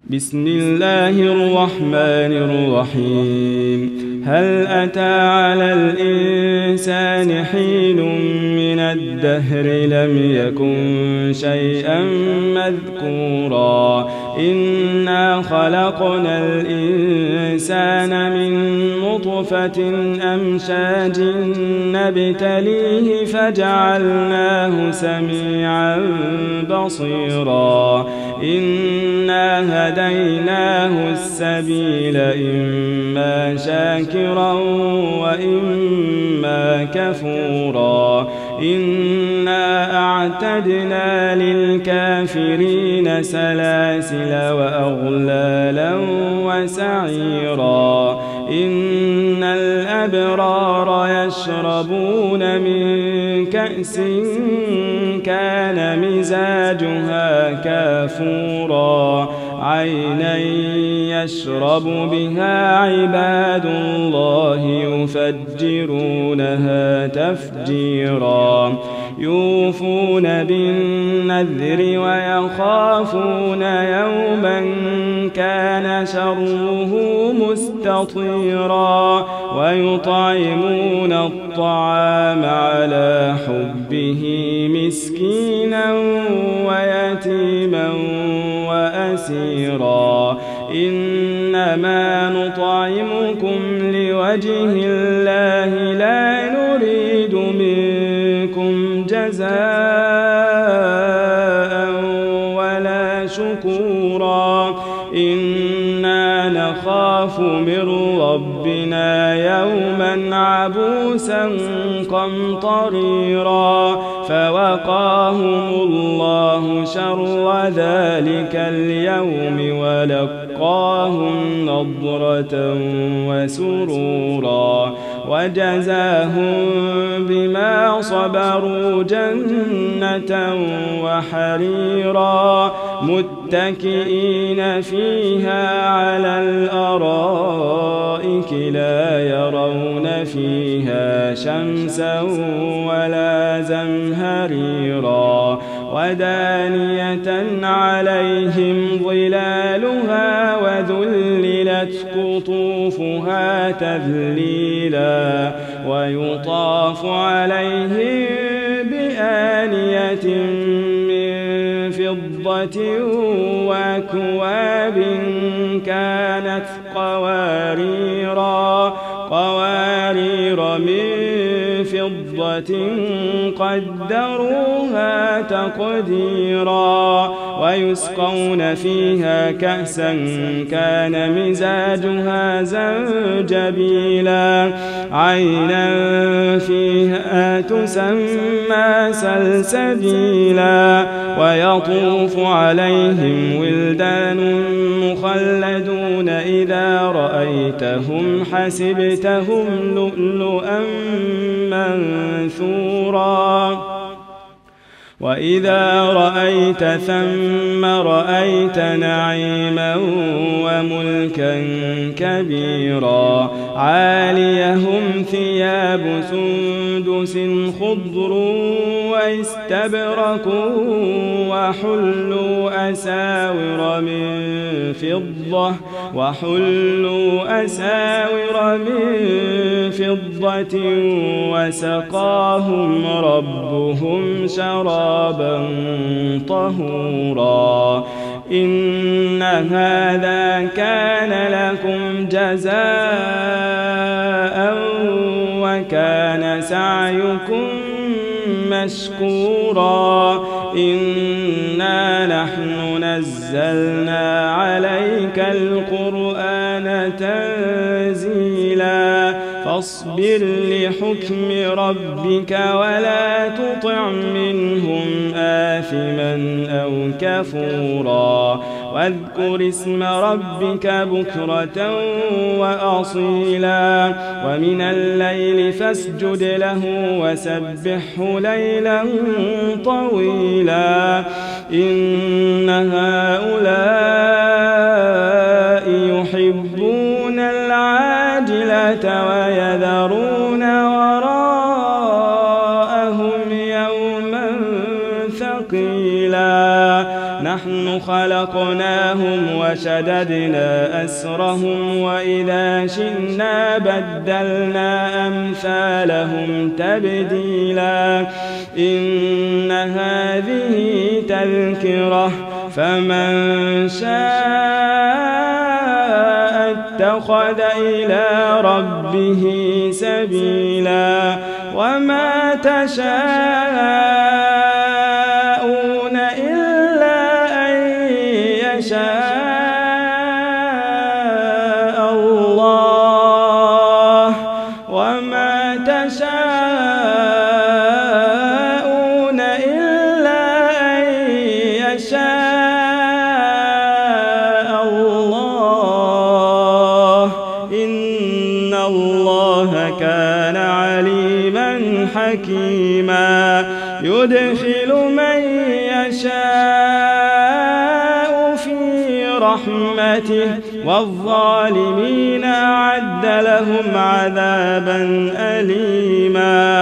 بسم الله الرحمن الرحيم. هل أتى على الإنسان حين من الدهر لم يكن شيئا مذكورا إنا خلقنا الإنسان من نطفة أمشاج نبتليه فجعلناه سميعا بصيرا إنا هديناه السبيل إما شاكرا وإما كفورا إنا أعتدنا للكافرين سلاسل وأغلالا وسعيرا إن الأبرار يشربون من كأس كان مزاجها كافورا عينا يشرب بها عباد الله يفجرونها تفجيرا يوفون بالنذر ويخافون يوما كان شره مستطيرا ويطعمون الطعام على حبه مسكينا ويتيما وأسيرا إنما نطعمكم لوجه الله لا نريد منكم جزاء ولا شكورا إنا نخاف من ربنا يوما عبوسا قمطريرا فوقاهم الله شر ذلك اليوم ولقاهم نضرة وسرورا وجزاهم بما صبروا جنة وحريرا متكئين فيها على الأرائك لا يرون فيها شمسا ولا زمهريرا ودانية عليهم ظلالها وذللت قطوفها تذليلا ويطاف عليهم بآنية من فضة وأكواب كانت قوارير من فضة قدروها تقديرا ويسقون فيها كأسا كان مزاجها زنجبيلا عينا فيها تسمى سلسبيلا ويطوف عليهم ولدان مخلدون إذا رأيتهم حسبتهم لؤلؤا منثورا وإذا رأيت ثم رأيت نعيما وملكا كبيرا عاليهم ثياب سندس خضر واستبرق وحلوا أساور من فضة وسقاهم ربهم شرابا طهورا إن هذا كان لكم جزاء وكان سعيكم مشكورا إنا نحن نزلنا عليك القرآن تنزيلا فاصبر لحكم ربك ولا تطع منهم آثما أو كفورا واذكر اسم ربك بكرة وأصيلا ومن الليل فاسجد له وسبحه ليلا طويلا إن هؤلاء يحبون العاجلة ويذرون وراءهم يوما ثقيلا نحن خلقناهم أخذناهم وشددنا أسرهم وإذا شئنا بدلنا أمثالهم تبديلا إن هذه تذكرة فمن شاء اتخذ إلى ربه سبيلا وما تشاءون إلا أن يشاء الله وما تشاءون إلا أن يشاء الله إن الله كان عليما حكيما يدخل من يشاء في رحمته والظالمين أعد لهم عذابا أليما